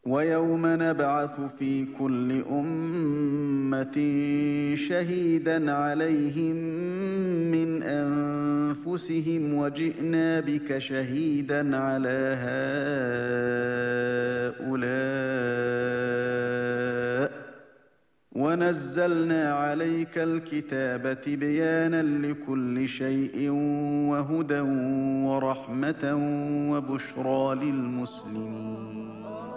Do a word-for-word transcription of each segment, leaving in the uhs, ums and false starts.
ويوم نبعث في كل أمة شهيدا عليهم من أنفسهم وجئنا بك شهيدا على هؤلاء ونزلنا عليك الكتاب تبيانا لكل شيء وهدى ورحمة وبشرى للمسلمين.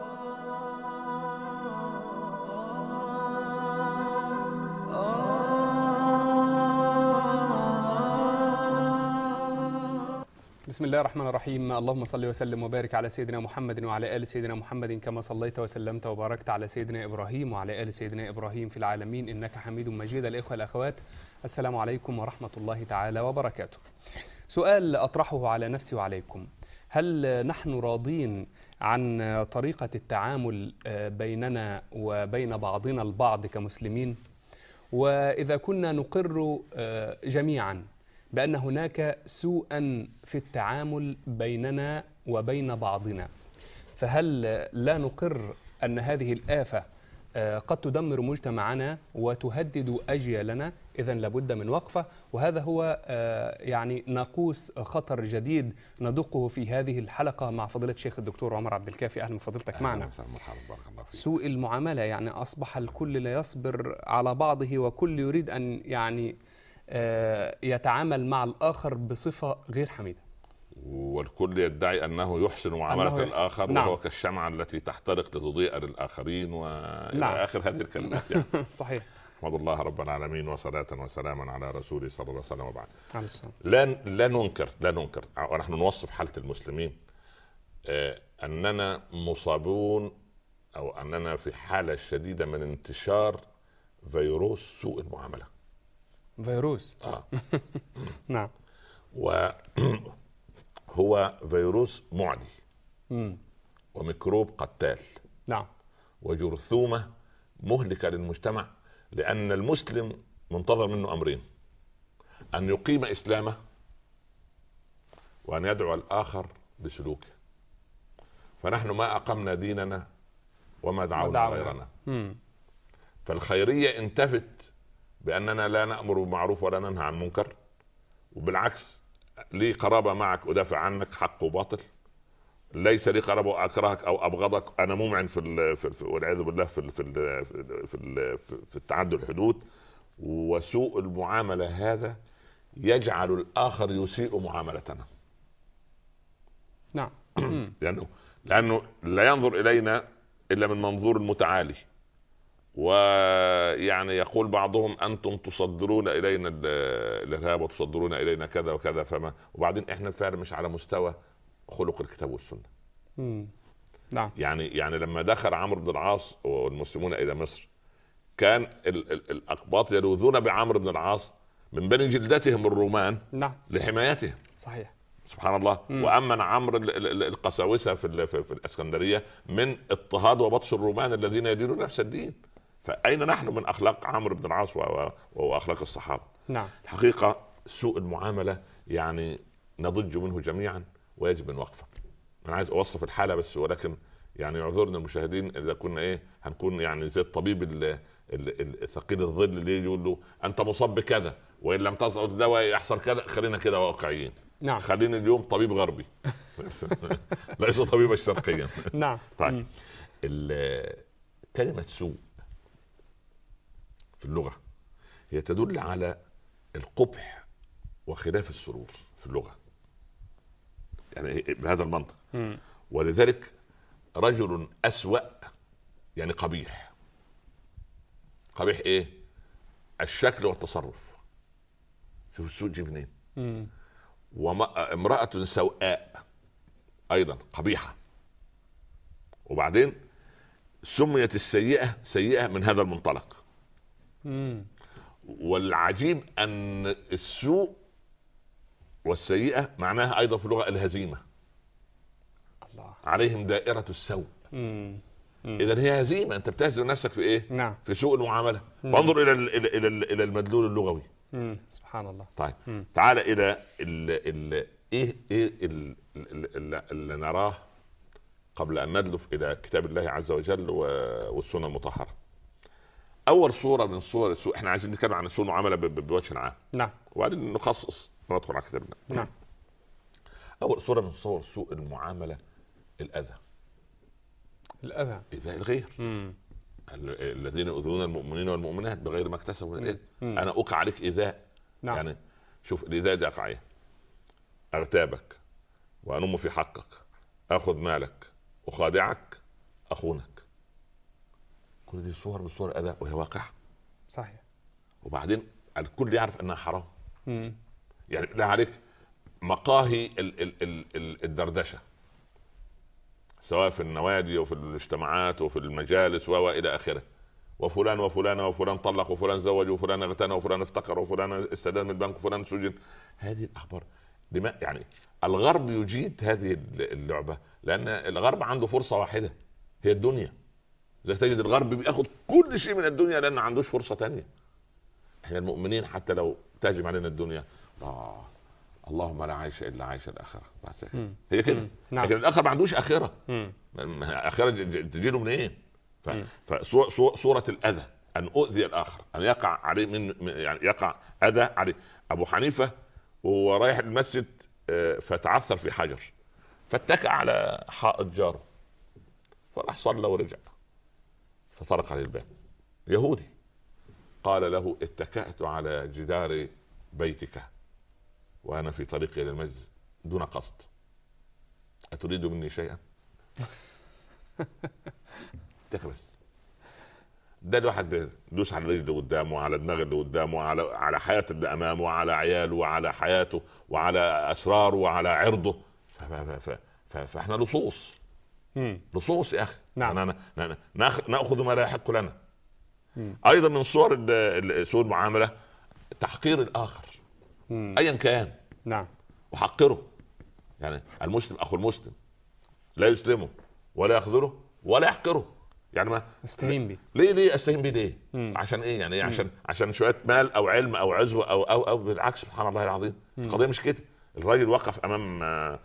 بسم الله الرحمن الرحيم. اللهم صل وسلم وبارك على سيدنا محمد وعلى آل سيدنا محمد كما صليت وسلمت وباركت على سيدنا إبراهيم وعلى آل سيدنا إبراهيم في العالمين إنك حميد مجيد. الإخوة الأخوات، السلام عليكم ورحمة الله تعالى وبركاته. سؤال أطرحه على نفسي وعليكم: هل نحن راضين عن طريقة التعامل بيننا وبين بعضنا البعض كمسلمين؟ وإذا كنا نقر جميعا بأن هناك سوءا في التعامل بيننا وبين بعضنا، فهل لا نقر أن هذه الآفة قد تدمر مجتمعنا وتهدد أجيالنا؟ إذن لابد من وقفة، وهذا هو يعني ناقوس خطر جديد ندقه في هذه الحلقة مع فضيلة الشيخ الدكتور عمر عبد الكافي. أهلا بفضيلتك معنا. سوء المعاملة، يعني أصبح الكل لا يصبر على بعضه وكل يريد أن يعني يتعامل مع الآخر بصفة غير حميدة، والكل يدعي أنه يحسن معاملة أنه يحسن. الآخر. نعم. وهو كالشمعة التي تحترق لتضيء للآخرين وإلى نعم. آخر هذه الكلمات يعني. صحيح. أحمد الله رب العالمين وصلاة وسلاما على رسوله صلى الله عليه وسلم وبعد. عليه السلام. لا لا ننكر لا ننكر ونحن نوصف حالة المسلمين أننا مصابون أو أننا في حالة شديدة من انتشار فيروس سوء المعاملة. فيروس آه. نعم. وهو فيروس معدي مم. وميكروب قتال. نعم. وجرثومة مهلكة للمجتمع، لأن المسلم منتظر منه أمرين: أن يقيم إسلامه وأن يدعو الآخر بسلوكه. فنحن ما أقمنا ديننا وما دعونا غيرنا. مم. فالخيرية انتفت بأننا لا نأمر بالمعروف ولا ننهى عن المنكر، وبالعكس لي قرابة معك أدافع عنك حق وباطل، ليس لي قرابة أكرهك أو أبغضك، أنا ممعن في, في, في والعياذ بالله في في في, في, في التعدي الحدود. وسوء المعاملة هذا يجعل الآخر يسيء معاملتنا. نعم. لأنه لأنه لا ينظر إلينا إلا من منظور المتعالي، ويعني يقول بعضهم أنتم تصدرون إلينا الإرهاب وتصدرون إلينا كذا وكذا، فما وبعدين إحنا فعلا مش على مستوى خلق الكتاب والسنة. مم. نعم. يعني يعني لما دخل عمرو بن العاص والمسلمون إلى مصر، كان ال ال الأقباط يلوذون بعمرو بن العاص من بني جلدتهم الرومان. نعم. لحمايتهم. صحيح. سبحان الله. مم. وأمن عمرو القساوسة في, في, في الإسكندرية من اضطهاد وبطش الرومان الذين يدينون نفس الدين. فأين نحن من أخلاق عمرو بن العاص وأخلاق الصحابة؟ نعم. الحقيقة سوء المعاملة يعني نضج منه جميعا ويجب أن وقفه. أنا عايز أوصف الحالة بس، ولكن يعني يعذرنا المشاهدين إذا كنا إيه هنكون يعني زي الطبيب الثقيل الظل اللي يقول له أنت مصاب بكذا وإن لم تصل الدواء يحصل كذا. خلينا كده واقعيين. نعم. خلينا اليوم طبيب غربي ليس طبيبا شرقيا. نعم. طيب، كلمة سوء في اللغة هي تدل على القبح وخلاف السرور في اللغة، يعني بهذا المنطق. م. ولذلك رجل أسوأ يعني قبيح. قبيح إيه؟ الشكل والتصرف. شوف السوء جي منين. وامرأة سوءاء أيضا قبيحة. وبعدين سميت السيئة سيئة من هذا المنطلق. مم. والعجيب أن السوء والسيئة معناها أيضا في اللغة الهزيمة. الله. عليهم دائرة السوء. إذن هي هزيمة، أنت بتهزم نفسك في إيه؟ نعم. في سوء المعاملة. فانظر إلى إلى إلى إلى المدلول اللغوي. مم. سبحان الله. طيب، مم. تعال إلى ال ال إيه إيه ال اللي نراه قبل ان ندلف الى كتاب الله عز وجل والسنه المطهره. اول صوره من صور السوء، احنا عايزين نتكلم عن سوء المعامله بوجه عام، نعم، وبعدين نخصص ندخل على كتاب الله. نعم. اول صوره من صور سوء المعامله الاذى. الاذى، ايذاء الغير. مم. الذين يؤذون المؤمنين والمؤمنات بغير ما اكتسبوا من الاذى. انا اوقع عليك ايذاء. نعم. يعني شوف الايذاء ده يقع ايه؟ اغتابك وانم في حقك، اخذ مالك، اخادعك، اخونك. كل دي صور من صور الاذى وهي واقعه. صحيح. وبعدين الكل يعرف انها حرام. مم. يعني لا عليك مقاهي ال ال ال الدردشه، سواء في النوادي وفي الاجتماعات وفي المجالس والى اخره، وفلان وفلان وفلان طلق وفلان زوج وفلان اغتنى وفلان افتقر وفلان استدان من البنك وفلان سجن. هذه الاخبار لما يعني الغرب يجيد هذه اللعبه، لان الغرب عنده فرصه واحده هي الدنيا. اذا تجد الغرب بياخذ كل شيء من الدنيا لان ما عندوش فرصه تانية. احنا المؤمنين حتى لو تهجم علينا الدنيا، آه اللهم لا عيش الا عيش الاخره، هي كده. نعم. لكن الاخر ما عندوش اخره. اخره تجيله منين؟ فصوره الاذى، ان اؤذي الاخر، ان يقع عليه من يعني يقع اذى عليه. ابو حنيفه وهو رايح المسجد فتعثر في حجر، فاتكأ على حائط جاره، فراح صلى ورجع، فطرق عليه الباب يهودي، قال له اتكأت على جدار بيتك وانا في طريقي الى المسجد دون قصد، اتريد مني شيئا؟ تكبس. ده الواحد بيدوس على الرجل اللي قدامه وعلى دماغ اللي قدامه وعلى على حياة اللي امامه وعلى عياله وعلى حياته وعلى اسراره وعلى عرضه. فاحنا لصوص لصوص يا اخي. نعم. ناخذ ما لا يحق لنا. مم. ايضا من صور سوء المعامله تحقير الاخر ايا كان. نعم. وحقره. يعني المسلم اخو المسلم لا يسلمه ولا يخذله ولا يحقره. يعني ما استهين بيه. ليه ليه استهين بيه ليه؟ مم. عشان ايه يعني؟ مم. عشان عشان شويه مال او علم او عزوه او او او بالعكس. سبحان الله العظيم. مم. القضيه مش كده. الراجل وقف امام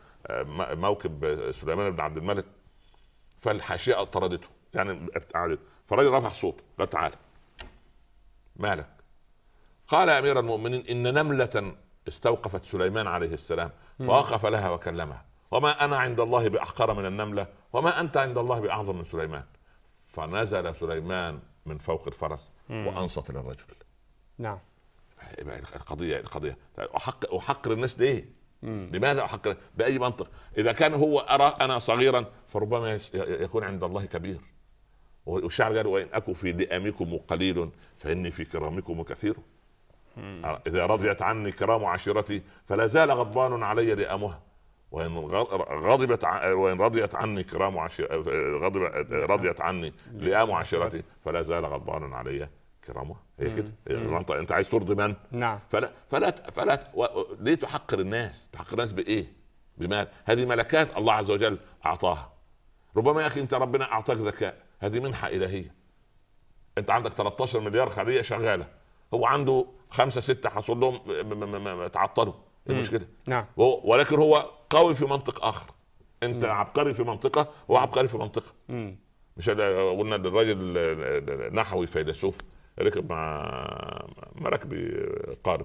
موكب سليمان بن عبد الملك، فالحاشيه طردته يعني ابتعدته، فالراجل رفع صوته قال تعالى مالك؟ قال يا امير المؤمنين ان نمله استوقفت سليمان عليه السلام فوقف لها وكلمها، وما انا عند الله باحقر من النمله وما انت عند الله باعظم من سليمان. فنزل سليمان من فوق الفرس وانصت للرجل. نعم. القضيه القضيه احق احقر الناس ليه؟ لماذا احقر؟ باي منطق؟ اذا كان هو ارى انا صغيرا فربما يكون عند الله كبير. والشاعر قال وان اكو في دئامكم قليل فاني في كرامكم كثير. اذا رضيت عني كرام عشيرتي فلا زال غضبان علي لئامها، وان غضبت وان رضيت عني كرام عشيرتي غضب رضيت عني لئام عشيرتي فلا زال غضبان علي كرامها. هي كده. انت انت عايز ترضي من؟ نعم. فلا فلا فلا و... ليه تحقر الناس؟ تحقر الناس بايه؟ بمال. هذه ملكات الله عز وجل اعطاها. ربما يا اخي انت ربنا اعطاك ذكاء، هذه منحه الهيه. انت عندك ثلاثة عشر مليار خليه شغاله، هو عنده خمسة ستة حصل لهم تعطلوا. المشكله. نعم. ولكن هو قوي في منطق اخر، انت مم. عبقري في منطقه وهو عبقري في منطقه. مم. مش قلنا للراجل نحوي فيلسوف ركب مع مراكب قارب،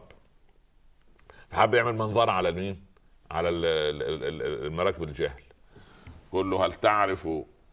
فحب يعمل منظر على مين؟ على المراكب الجاهل. قل له هل تعرف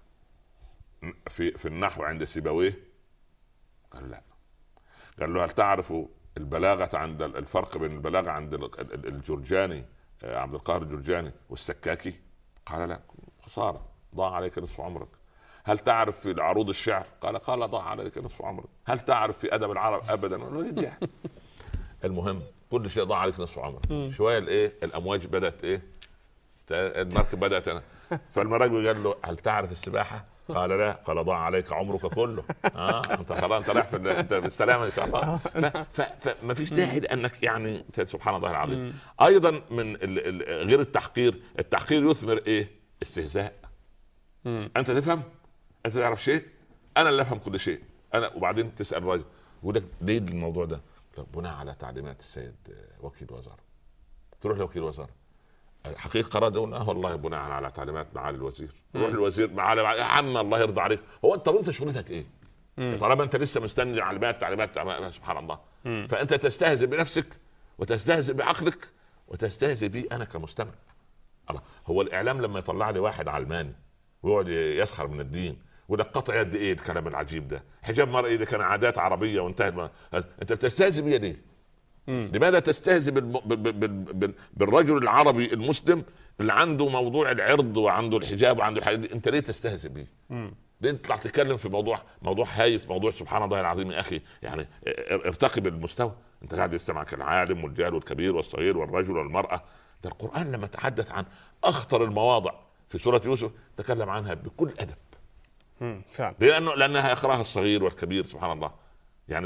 في في النحو عند سيبويه؟ قال لا. قال له هل تعرف البلاغه عند الفرق بين البلاغه عند الجرجاني عبد القاهر الجرجاني والسكاكي؟ قال لا. خساره، ضاع عليك نصف عمرك. هل تعرف في العروض الشعر؟ قال قال ضاع عليك نصف عمرك. هل تعرف في ادب العرب؟ ابدا. المهم كل شيء ضاع عليك نصف عمرك. شويه الايه الامواج بدات ايه المركب بدات أنا. فالمراكب قال له هل تعرف السباحه؟ قال لا. قال ضاع عليك عمرك كله. اه انت خلاص انت رايح في انت بالسلامه ان شاء الله. فما فيش داعي لانك يعني سبحان الله العظيم. ايضا من غير التحقير، التحقير يثمر ايه؟ استهزاء. انت تفهم، انت تعرف شيء، انا اللي افهم كل شيء انا. وبعدين تسال الراجل يقول لك ليه الموضوع ده؟ بناء على تعليمات السيد وكيل وزاره. تروح لوكيل وزاره، حقيقة قرار يقول اه والله بناء على تعليمات معالي الوزير. روح الوزير معالي يا عم الله يرضى عليك. هو انت انت شغلتك ايه؟ طالما انت لسه مستني تعليمات تعليمات سبحان الله. مم. فانت تستهزئ بنفسك وتستهزئ بعقلك وتستهزئ بي انا كمستمع. الله، هو الاعلام لما يطلع لي واحد علماني ويقعد يسخر من الدين وده قطع يد ايه الكلام العجيب ده؟ حجاب مرئي ده كان عادات عربيه وانتهت ما... انت بتستهزئ بيا ليه؟ مم. لماذا تستهزئ بال... بال... بال... بالرجل العربي المسلم اللي عنده موضوع العرض وعنده الحجاب وعنده الحاجات دي؟ انت ليه تستهزئ بيه؟ ليه تطلع تتكلم في موضوع موضوع هايف موضوع سبحان الله العظيم يا اخي؟ يعني ارتقي بالمستوى. انت قاعد يستمعك العالم والجاهل والكبير والصغير والرجل والمراه. ده القران لما تحدث عن اخطر المواضع في سوره يوسف تكلم عنها بكل ادب. امم فعلا. لانه لانها يقراها الصغير والكبير سبحان الله. يعني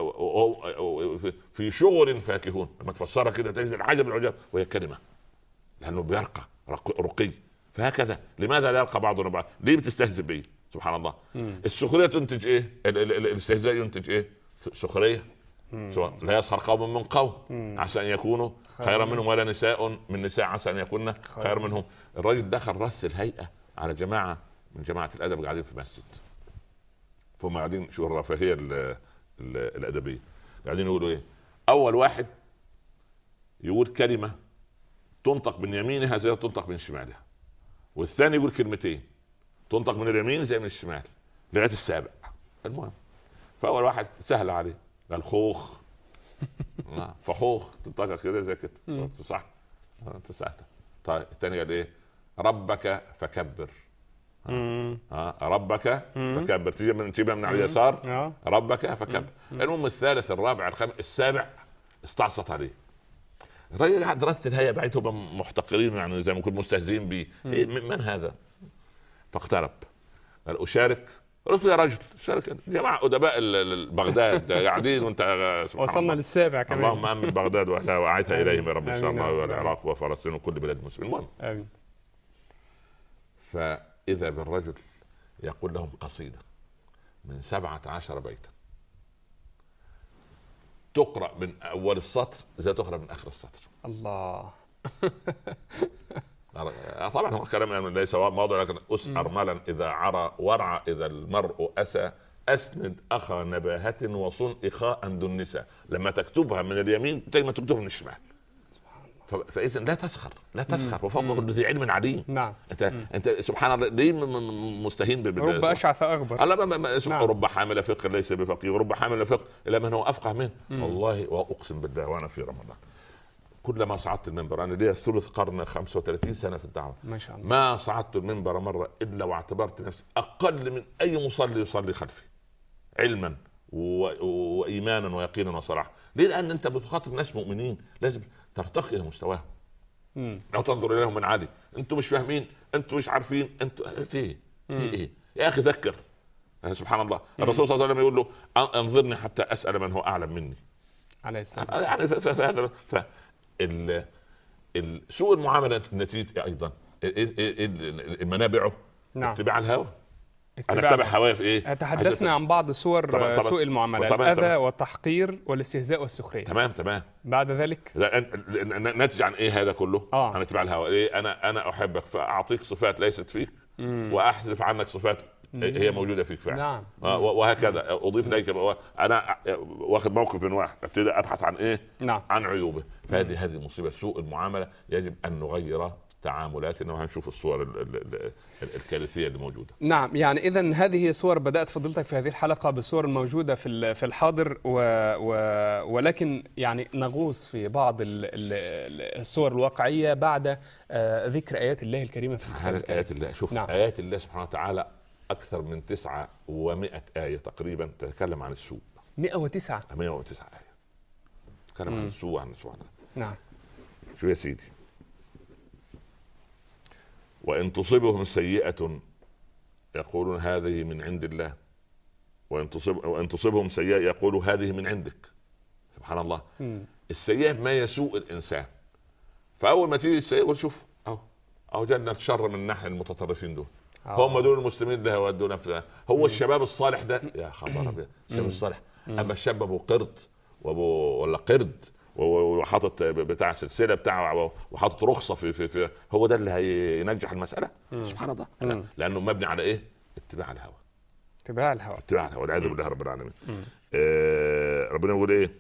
في شغل فاكهون لما تفسرها كده تجد العجب العجاب وهي كلمه لانه بيرقى رقي. فهكذا لماذا لا يلقى بعضنا بعض؟ ليه بتستهزئ بيه؟ سبحان الله. مم. السخريه تنتج ايه؟ الاستهزاء ينتج ايه؟ سخريه. لا يسخر قوم من قوم عسى ان يكونوا خيرا منهم ولا نساء من نساء عسى ان يكون خيرا منهم. الراجل دخل رث الهيئه على جماعه من جماعه الادب قاعدين في مسجد فهم قاعدين شو الرفاهيه الادبيه قاعدين يقولوا ايه؟ اول واحد يقول كلمه تنطق من يمينها زي تنطق من شمالها والثاني يقول كلمتين تنطق من اليمين زي من الشمال لغايه السابع. المهم فاول واحد سهل عليه قال خوخ فخوخ تنطق كده زي كده صح انت سهله. طيب الثاني قال ايه؟ ربك فكبر. ها ربك فكبر تيجي من تجيبها من على اليسار ربك فكبر. المهم الثالث الرابع الخامس السابع استعصت عليه. الراجل قاعد رث الهيئه بعتهم محتقرين يعني زي ما يكون مستهزئين بيه. إيه من هذا؟ فاقترب قال اشارك. قلت يا رجل شارك جماعه ادباء بغداد قاعدين وانت وصلنا للسابع كمان. اللهم امن بغداد واعيدها اليهم يا رب ان شاء الله والعراق وفلسطين وكل بلاد المسلمين. المهم امين. فاذا بالرجل يقول لهم قصيده من سبعة عشر بيتا تقرأ من أول السطر زي تقرأ من آخر السطر. الله. طبعا هو كلام ليس موضوع لكن أسأر مالا إذا عرى ورع إذا المرء أسى أسند أخا نباهة وصن إخاء دنسا. لما تكتبها من اليمين ما تكتبها من الشمال. فاذا لا تسخر لا تسخر وفوق كل ذي علم عليم. نعم. انت مم. انت سبحان الله ليه مستهين بال رب اشعث اغبر. لا ما ما نعم. رب حامل فقه ليس بفقيه ورب حامل فقه الى من هو افقه منه. والله واقسم بالله وانا في رمضان كلما صعدت المنبر انا لي ثلث قرن خمسة وثلاثين سنه في الدعوه ما شاء الله ما صعدت المنبر مره الا واعتبرت نفسي اقل من اي مصلي يصلي خلفي علما وايمانا ويقينا وصراحه. ليه؟ لان انت بتخاطب ناس مؤمنين لازم ترتقي الى مستواهم. لو تنظر اليهم من عالي انتم مش فاهمين انتم مش عارفين انتم في ايه في ايه يا اخي ذكر. يعني سبحان الله مم. الرسول صلى الله عليه وسلم يقول له انظرني حتى اسال من هو اعلم مني عليه السلام. يعني فهذا ف ال سوء المعامله نتيجه ايضا منابعه نعم. اتباع الهوى. انا اتبع هوايا في ايه؟ تحدثنا عن بعض صور طبعًا طبعًا سوء المعامله الاذى والتحقير والاستهزاء والسخريه. تمام تمام. بعد ذلك ناتج عن ايه هذا كله؟ آه. انا اتبع الهوى. ايه؟ انا انا احبك فاعطيك صفات ليست فيك مم. واحذف عنك صفات مم. هي موجوده فيك فعلا. نعم. وهكذا اضيف اليك انا واخذ موقف من واحد ابتدي ابحث عن ايه؟ نعم. عن عيوبه. فهذه هذه مصيبه سوء المعامله يجب ان نغير تعاملاتنا وهنشوف الصور الكارثيه اللي موجوده. نعم يعني اذا هذه هي صور بدات فضيلتك في هذه الحلقه بالصور الموجوده في في الحاضر و و ولكن يعني نغوص في بعض الصور الواقعيه بعد ذكر ايات الله الكريمه في القرآن. ايات الله شوف نعم. ايات الله سبحانه وتعالى اكثر من تسعة ومئة ايه تقريبا تتكلم عن السوء. مئة وتسعة مئة وتسعة ايه تتكلم عن السوء عن السوء. نعم. شو يا سيدي؟ وإن تصبهم سيئة يقولون هذه من عند الله وإن تصب وإن تصبهم سيئة يقولوا هذه من عندك. سبحان الله. م. السيئة ما يسوء الإنسان فأول ما تيجي السيئة يقول شوف أهو أهو جنة شر من ناحية المتطرفين دول. أوه. هم دول المسلمين ده يودوا نفسه. هو م. الشباب الصالح ده يا خبر أبيض الشباب الصالح. أما الشاب أبو قرد وأبو ولا قرد وحاطط بتاع سلسله بتاع وحاطط رخصه في, في, في هو ده اللي هينجح المساله؟ سبحان الله. لا. لانه مبني على ايه؟ اتباع الهوى. اتباع الهوى اتباع الهوى والعياذ بالله رب العالمين. آه ربنا يقول ايه؟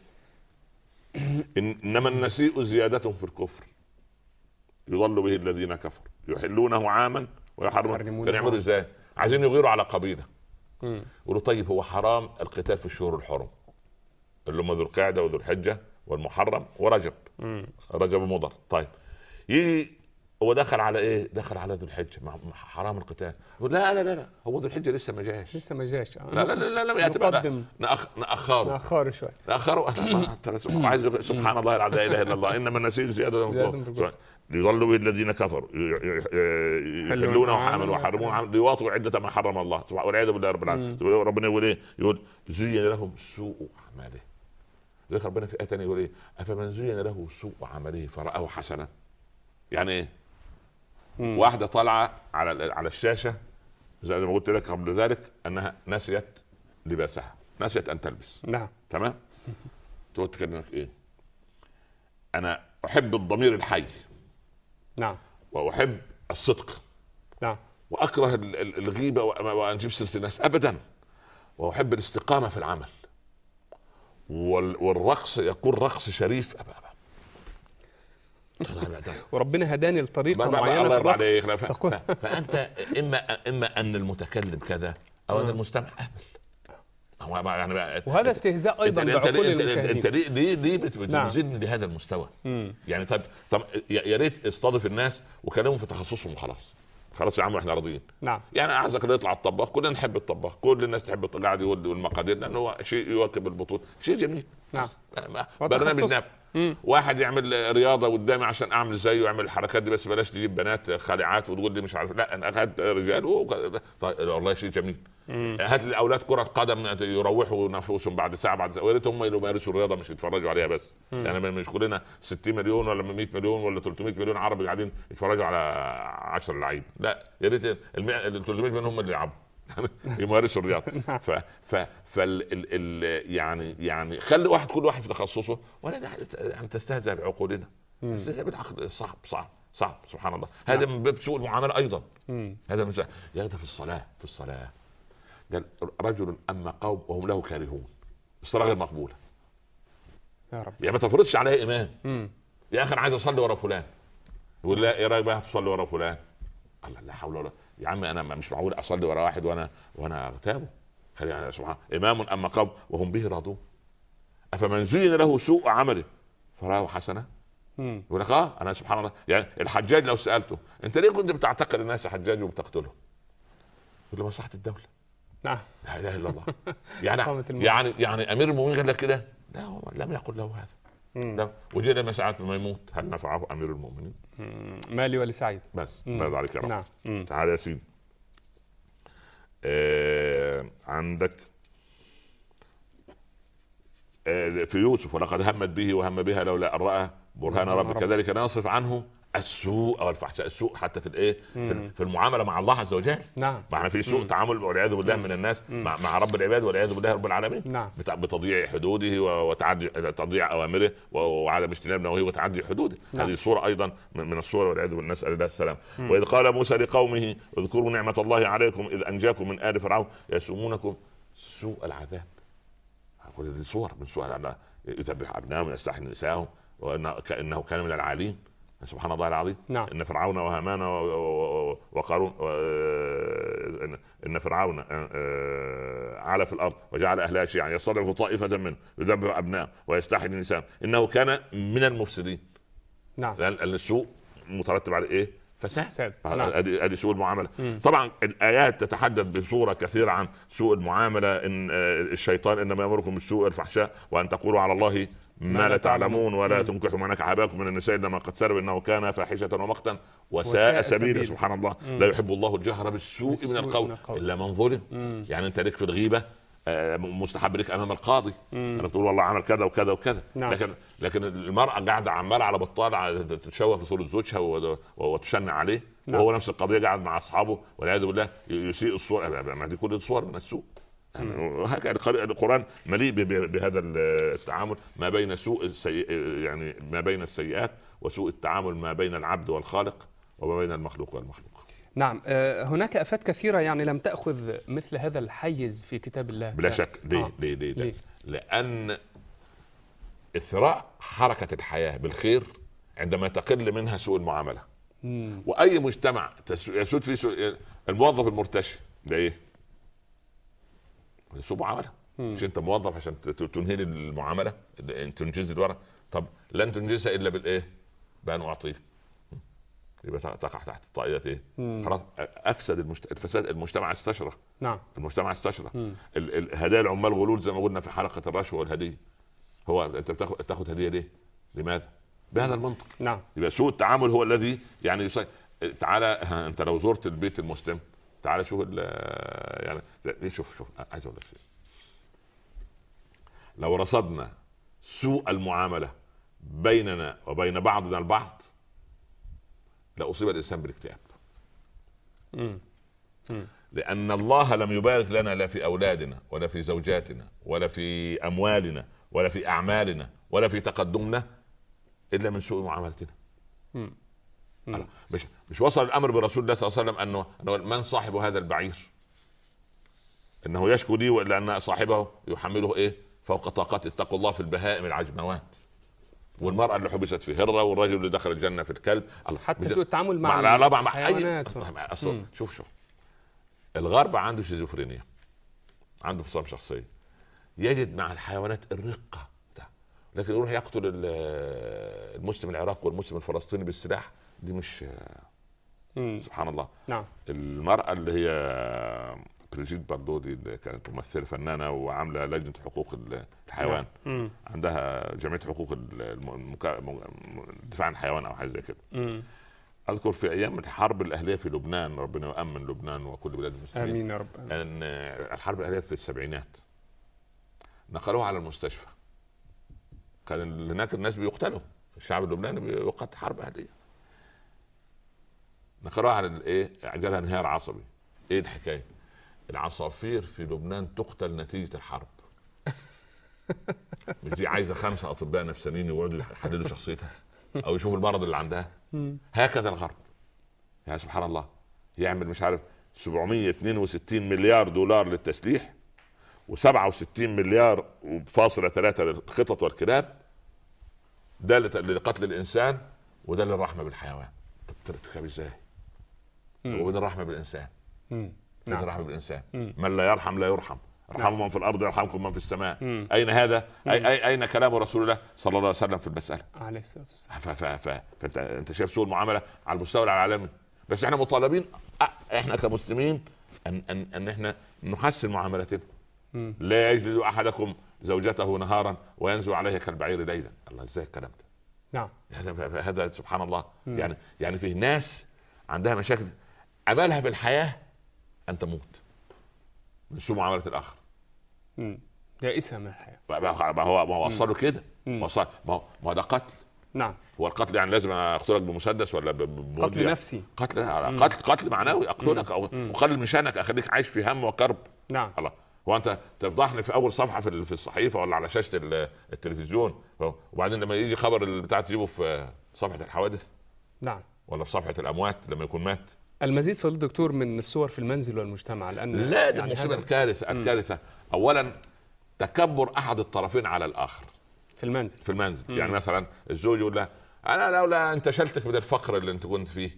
انما النسيء زياده في الكفر يضل به الذين كفروا يحلونه عاما ويحرمونه. كانوا يعملوا ازاي؟ عايزين يغيروا على قبيله، يقولوا طيب هو حرام القتال في الشهور الحرم اللي هم ذو القعده وذو الحجه والمحرم ورجب. مم. رجب مضر. طيب يجي هو دخل على ايه؟ دخل على ذو الحجه حرام القتال. يقول لا لا لا لا هو ذو الحجه لسه ما جاش لسه ما جاش. لا لا لا لا نقدم نأخ... نأخره نأخره شوي نأخره عايز سبحان الله لا اله الا الله. انما النسيء زياده ليضلوا به الذين كفروا يحلونه وحامل وحرمون عام ليواطوا عده ما حرم الله والعياذ بالله رب العالمين. ربنا يقول ايه؟ يقول زين لهم سوء اعماله. ذكر ربنا في آية ثانية يقول ايه؟ افمن زين له سوء عمله فرآه حسنا. يعني ايه؟ مم. واحده طالعه على على الشاشه زي ما قلت لك قبل ذلك انها نسيت لباسها، نسيت ان تلبس. نعم تمام. تقول تكلمك ايه؟ انا احب الضمير الحي. نعم. واحب الصدق. نعم. واكره الغيبه وانجيب سيره الناس ابدا. واحب الاستقامه في العمل. والرقص يكون رقص شريف أبا أبا. وربنا هداني لطريقه معينه في الرقص. فانت اما اما ان المتكلم كذا او ان المستمع اهبل. يعني وهذا استهزاء ايضا بعقول المشاهدين. انت ليه ليه ليه بتنزلني لهذا المستوى؟ مم. يعني طب طب يا ريت استضيف الناس وكلمهم في تخصصهم وخلاص. خلاص يا عم احنا راضيين. نعم. يعني اعزك اللي يطلع الطباخ، كلنا نحب الطباخ، كل الناس تحب قاعد يولد المقادير لانه هو شيء يواكب البطوله، شيء جميل. نعم. برنامج نافع. واحد يعمل رياضه قدامي عشان اعمل زيه ويعمل الحركات دي، بس بلاش تجيب بنات خالعات وتقول لي مش عارف. لا انا اخذت رجال وك... طيب والله شيء جميل. هات لي اولاد كره قدم يروحوا نفوسهم بعد ساعه بعد ساعه، ويا ريت هم يمارسوا الرياضه مش يتفرجوا عليها بس. مم. يعني مش كلنا ستين مليون ولا مية مليون ولا ثلاثمية مليون عربي قاعدين يتفرجوا على عشرة لعيبه. لا يا ريت ال ثلاثمية مليون هم اللي يلعبوا يمارسوا الرياضه. ف ف فال ال ال يعني يعني خلي واحد كل واحد في تخصصه، ولا يعني تستهزئ بعقولنا. تستهزئ بالعقل صعب صعب صعب سبحان الله. هذا من باب سوء المعامله ايضا. مم. هذا من يا ده في الصلاه في الصلاه قال رجل اما قوم وهم له كارهون. الصلاه غير مقبوله يا رب. يعني ما تفرضش عليه امام. مم. يا اخي انا عايز اصلي ورا فلان، يقول لا ايه رايك بقى تصلي ورا فلان؟ الله لا حول ولا. يا عم انا مش معقول اصلي ورا واحد وانا وانا اغتابه. خلينا سبحان امام اما قوم وهم به راضون افمن زين له سوء عمله فراه حسنه. يقول لك اه انا سبحان الله. يعني الحجاج لو سالته انت ليه كنت بتعتقل الناس حجاج وبتقتلهم؟ يقول له مصلحه الدوله. نعم. لا اله الا الله. يعني يعني يعني امير المؤمنين قال لك كده؟ لا هو لم يقل له هذا. لا. وجاء لما ساعات ما يموت هل نفعه امير المؤمنين؟ مالي ولسعيد بس. الله عليك يا رب. نعم. تعال يا سيدي. آه عندك آه في يوسف ولقد همت به وهم بها لولا ان راى برهان ربه كذلك نصرف عنه السوء او الفحشاء. السوء حتى في الايه؟ في المعامله مع الله عز وجل. نعم. معنى في سوء تعامل والعياذ بالله من الناس مع, مع رب العباد والعياذ بالله رب العالمين. نعم. بتضييع حدوده وتعدي تضييع اوامره وعدم اجتناب نواهيه وتعدي حدوده. نعم. هذه صوره ايضا من الصور والعياذ بالله نسال الله السلام. واذ قال موسى لقومه اذكروا نعمه الله عليكم اذ انجاكم من ال فرعون يسومونكم سوء العذاب. هذه صور من سوء العذاب. يذبح ابنائهم ويستحيي نساءهم وانه كان من العالين. سبحان الله العظيم. نعم. ان فرعون وهامان وقارون ان فرعون علا في الارض وجعل اهلها شيعا يستضعف طائفه منه يذبح ابناء ويستحيي النساء انه كان من المفسدين. نعم. لان السوء مترتب على ايه؟ فساد. هذه نعم. سوء المعامله. مم. طبعا الايات تتحدث بصوره كثيره عن سوء المعامله. ان الشيطان انما يامركم بالسوء والفحشاء وان تقولوا على الله ما لا تعلمون ولا تنكحوا ما نكح اباكم من النساء الا ما قد سلف انه كان فاحشه ومقتا وساء سبيلا. سبحان الله. مم. لا يحب الله الجهر بالسوء من القول الا من ظلم. يعني انت لك في الغيبه مستحب لك امام القاضي انا تقول والله عمل كذا وكذا وكذا. نعم. لكن لكن المراه قاعده عماله على بطال تتشوه في صوره زوجها وتشنع عليه. نعم. وهو نفس القضيه قاعد مع اصحابه والعياذ بالله يسيء الصور. ما دي كل الصور من السوء. وهكذا القرآن مليء بهذا التعامل ما بين سوء السيئ يعني ما بين السيئات وسوء التعامل ما بين العبد والخالق وما بين المخلوق والمخلوق. نعم. هناك آفات كثيرة يعني لم تأخذ مثل هذا الحيز في كتاب الله بلا شك. ليه؟ آه. ليه؟ ليه؟ ليه؟ لأن إثراء حركة الحياة بالخير عندما تقل منها سوء المعاملة. مم. وأي مجتمع يسود فيه سوء الموظف المرتشي ده إيه؟ سوء معاملة. مش أنت موظف عشان تنهي المعاملة تنجز الورق؟ طب لن تنجزها إلا بالإيه؟ بأن أعطيك. يبقى تقع تحت طائلة ايه؟ خلاص افسد المجت... الفساد المجتمع استشرى. نعم. المجتمع استشرى. ال... هدايا العمال غلول زي ما قلنا في حلقة الرشوة والهدية. هو انت بتاخد تاخد هدية ليه؟ لماذا؟ بهذا المنطق. نعم. يبقى سوء التعامل هو الذي يعني يص... تعالى انت لو زرت البيت المسلم تعالى شوف ال... يعني شوف شوف عايز اقول لك شيء. لو رصدنا سوء المعاملة بيننا وبين بعضنا البعض لا أصيب الإنسان بالاكتئاب. لأن الله لم يبارك لنا لا في أولادنا ولا في زوجاتنا ولا في أموالنا ولا في أعمالنا ولا في تقدمنا إلا من سوء معاملتنا. مش مش وصل الأمر برسول الله صلى الله عليه وسلم أنه, أنه من صاحب هذا البعير أنه يشكو لي لأن صاحبه يحمله إيه فوق طاقته. اتقوا الله في البهائم العجموات. والمرأة اللي حبست في هرة والرجل اللي دخل الجنة في الكلب. حتى سوء التعامل مع, مع الحيوانات مع أي... شوف شوف الغرب عنده شيزوفرينيا عنده فصام شخصية يجد مع الحيوانات الرقة ده. لكن يروح يقتل المسلم العراقي والمسلم الفلسطيني بالسلاح دي مش مم. سبحان الله. نعم. المرأة اللي هي بريجيت باردو دي اللي كانت ممثلة فنانة وعاملة لجنة حقوق الحيوان. نعم. عندها جمعية حقوق المكا... الدفاع عن الحيوان أو حاجة زي كده. مم. أذكر في أيام الحرب الأهلية في لبنان ربنا يؤمن لبنان وكل بلاد المسلمين. آمين يا رب. أن الحرب الأهلية في السبعينات نقلوها على المستشفى. كان هناك الناس بيقتلوا الشعب اللبناني بيقتل حرب أهلية. نقلوها على الإيه جالها انهيار عصبي. إيه الحكاية؟ العصافير في لبنان تقتل نتيجة الحرب. مش دي عايزة خمسة أطباء نفسانيين يقعدوا يحددوا شخصيتها أو يشوفوا المرض اللي عندها. هكذا الغرب يعني سبحان الله يعمل مش عارف سبعمية واثنين وستين مليار دولار للتسليح وسبعة وستين مليار وفاصلة ثلاثة للخطط والكلاب. ده لقتل الإنسان وده للرحمة بالحيوان. طب ترتكب ازاي؟ وده الرحمة بالإنسان. نعم. الرحمة بالإنسان. مم. من لا يرحم لا يرحم. ارحموا نعم. من في الأرض يرحمكم من في السماء. مم. أين هذا؟ أي, أي أين كلام رسول الله صلى الله عليه وسلم في المسألة؟ عليه الصلاة والسلام. فأنت أنت شايف سوء المعاملة على المستوى العالمي. بس إحنا مطالبين إحنا كمسلمين أن أن أن إحنا نحسن معاملتنا. مم. لا يجلد أحدكم زوجته نهارا وينزل عليها كالبعير ليلا. الله إزاي الكلام ده؟ نعم. هذا هذا سبحان الله. مم. يعني يعني فيه ناس عندها مشاكل أملها في الحياة أن تموت من سوء معاملة الآخر. امم يائسها من الحياة. ما هو ما وصلوا كده. ما وصل ما هو ده قتل. نعم. هو القتل يعني لازم أقتلك بمسدس ولا ب قتل نفسي. قتل مم. قتل قتل معنوي أقتلك أو أقلل من شأنك أخليك عايش في هم وكرب. نعم. الله هو أنت تفضحني في أول صفحة في في الصحيفة ولا على شاشة التلفزيون وبعدين لما يجي خبر اللي بتاع تجيبه في صفحة الحوادث. نعم. ولا في صفحة الأموات لما يكون مات. المزيد فضل الدكتور من الصور في المنزل والمجتمع لأن لا دي يعني المصيبة الكارثة الكارثة أولا تكبر أحد الطرفين على الآخر في المنزل في المنزل مم. يعني مثلا الزوج يقول له أنا لولا انتشلتك من الفقر اللي أنت كنت فيه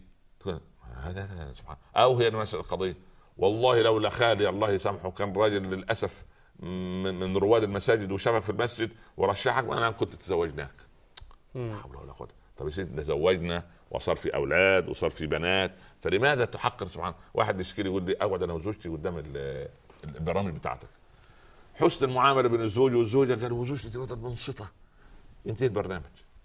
هذا سبحان أو هي نفس القضية والله لولا خالي الله يسامحه كان راجل للأسف من رواد المساجد وشافك في المسجد ورشحك وأنا كنت تزوجناك. لا حول ولا قوة. طب يا سيدي تزوجنا وصار في اولاد وصار في بنات فلماذا تحقر سبحان واحد يشكي لي يقول لي اقعد انا وزوجتي قدام البرامج بتاعتك. حسن المعامله بين الزوج والزوجه قال وزوجتي دي منصته انتهى البرنامج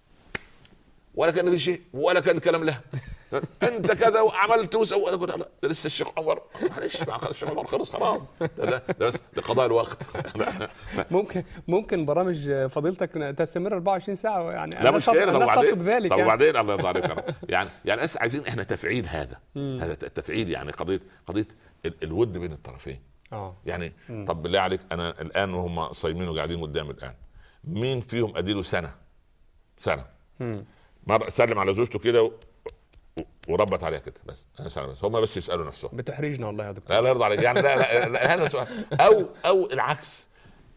ولا كان في شيء ولا كان كلام له انت كذا وعملت وسويت اقول لا لسه الشيخ عمر معلش بقى الشيخ عمر خلص خلاص ده بس لقضاء الوقت. ممكن ممكن برامج فضيلتك تستمر أربعة وعشرين ساعه يعني لا مش كده. طب وبعدين طب وبعدين الله يرضى عليك يعني يعني عايزين احنا تفعيل هذا هذا التفعيل يعني قضيه قضيه الود بين الطرفين اه يعني مم. طب بالله عليك انا الان وهم صايمين وقاعدين قدامي الان، مين فيهم اديله سنه سنه مم. مره سلم على زوجته كده و... وربت عليها كده بس انا سنة بس هم بس يسالوا نفسهم. بتحرجنا والله يا دكتور. لا لا يرضى عليك يعني لا, لا, لا هذا سؤال. او او العكس،